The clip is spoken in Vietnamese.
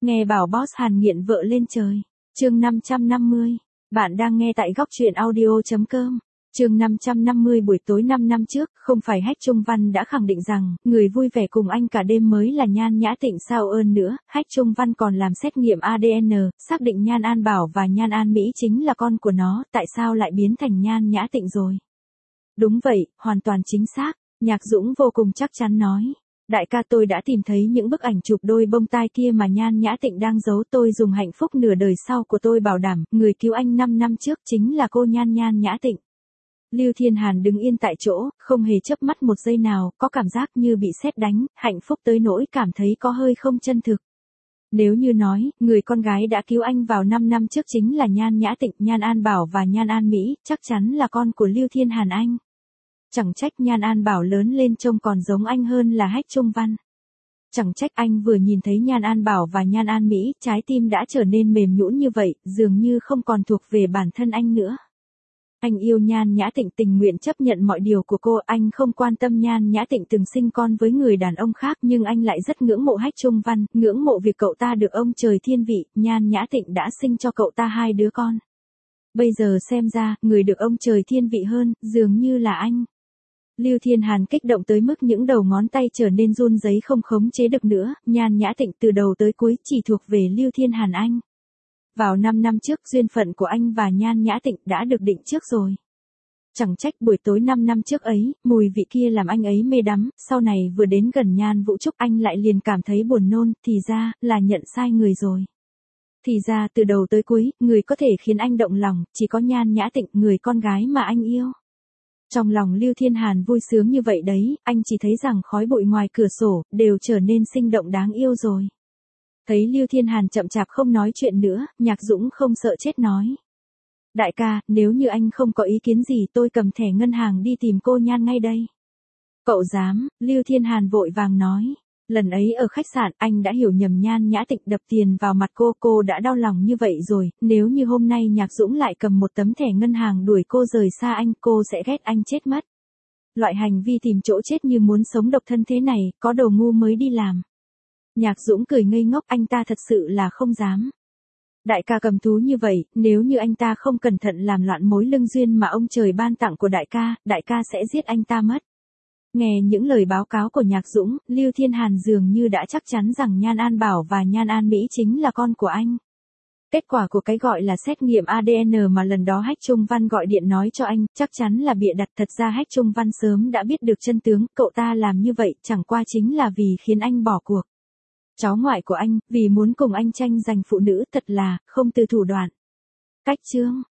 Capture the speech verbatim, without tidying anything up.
Nghe bảo boss Hàn nghiện vợ lên trời. Chương năm trăm năm mươi. Bạn đang nghe tại góc truyện audio chấm com. Chương năm trăm năm mươi. Buổi tối năm năm trước, không phải Hách Trung Văn đã khẳng định rằng, người vui vẻ cùng anh cả đêm mới là Nhan Nhã Tịnh sao ơn nữa, Hách Trung Văn còn làm xét nghiệm a đê en, xác định Nhan An Bảo và Nhan An Mỹ chính là con của nó, tại sao lại biến thành Nhan Nhã Tịnh rồi? Đúng vậy, hoàn toàn chính xác, Nhạc Dũng vô cùng chắc chắn nói. Đại ca, tôi đã tìm thấy những bức ảnh chụp đôi bông tai kia mà Nhan Nhã Tịnh đang giấu, tôi dùng hạnh phúc nửa đời sau của tôi bảo đảm, người cứu anh năm năm trước chính là cô Nhan Nhan Nhã Tịnh. Lưu Thiên Hàn đứng yên tại chỗ, không hề chớp mắt một giây nào, có cảm giác như bị sét đánh, hạnh phúc tới nỗi cảm thấy có hơi không chân thực. Nếu như nói, người con gái đã cứu anh vào năm năm trước chính là Nhan Nhã Tịnh, Nhan An Bảo và Nhan An Mỹ, chắc chắn là con của Lưu Thiên Hàn anh. Chẳng trách Nhan An Bảo lớn lên trông còn giống anh hơn là Hách Trung Văn. Chẳng trách anh vừa nhìn thấy Nhan An Bảo và Nhan An Mỹ, trái tim đã trở nên mềm nhũn như vậy, dường như không còn thuộc về bản thân anh nữa. Anh yêu Nhan Nhã Tịnh, tình nguyện chấp nhận mọi điều của cô, anh không quan tâm Nhan Nhã Tịnh từng sinh con với người đàn ông khác, nhưng anh lại rất ngưỡng mộ Hách Trung Văn, ngưỡng mộ việc cậu ta được ông trời thiên vị, Nhan Nhã Tịnh đã sinh cho cậu ta hai đứa con. Bây giờ xem ra, người được ông trời thiên vị hơn, dường như là anh. Lưu Thiên Hàn kích động tới mức những đầu ngón tay trở nên run rẩy không khống chế được nữa, Nhan Nhã Tịnh từ đầu tới cuối chỉ thuộc về Lưu Thiên Hàn anh. Vào năm năm trước, duyên phận của anh và Nhan Nhã Tịnh đã được định trước rồi. Chẳng trách buổi tối năm năm trước ấy, mùi vị kia làm anh ấy mê đắm, sau này vừa đến gần Nhan Vũ Trúc anh lại liền cảm thấy buồn nôn, thì ra, là nhận sai người rồi. Thì ra từ đầu tới cuối, người có thể khiến anh động lòng, chỉ có Nhan Nhã Tịnh, người con gái mà anh yêu. Trong lòng Lưu Thiên Hàn vui sướng như vậy đấy, anh chỉ thấy rằng khói bụi ngoài cửa sổ, đều trở nên sinh động đáng yêu rồi. Thấy Lưu Thiên Hàn chậm chạp không nói chuyện nữa, Nhạc Dũng không sợ chết nói. Đại ca, nếu như anh không có ý kiến gì tôi cầm thẻ ngân hàng đi tìm cô Nhan ngay đây. Cậu dám, Lưu Thiên Hàn vội vàng nói. Lần ấy ở khách sạn anh đã hiểu nhầm Nhan Nhã Tịnh đập tiền vào mặt cô, cô đã đau lòng như vậy rồi, nếu như hôm nay Nhạc Dũng lại cầm một tấm thẻ ngân hàng đuổi cô rời xa anh, cô sẽ ghét anh chết mất. Loại hành vi tìm chỗ chết như muốn sống độc thân thế này, có đồ ngu mới đi làm. Nhạc Dũng cười ngây ngốc, anh ta thật sự là không dám. Đại ca cầm thú như vậy, nếu như anh ta không cẩn thận làm loạn mối lương duyên mà ông trời ban tặng của đại ca, đại ca sẽ giết anh ta mất. Nghe những lời báo cáo của Nhạc Dũng, Lưu Thiên Hàn dường như đã chắc chắn rằng Nhan An Bảo và Nhan An Mỹ chính là con của anh. Kết quả của cái gọi là xét nghiệm a đê en mà lần đó Hách Trung Văn gọi điện nói cho anh, chắc chắn là bịa đặt, thật ra Hách Trung Văn sớm đã biết được chân tướng, cậu ta làm như vậy chẳng qua chính là vì khiến anh bỏ cuộc. Cháu ngoại của anh, vì muốn cùng anh tranh giành phụ nữ, thật là, không từ thủ đoạn. Cách chương.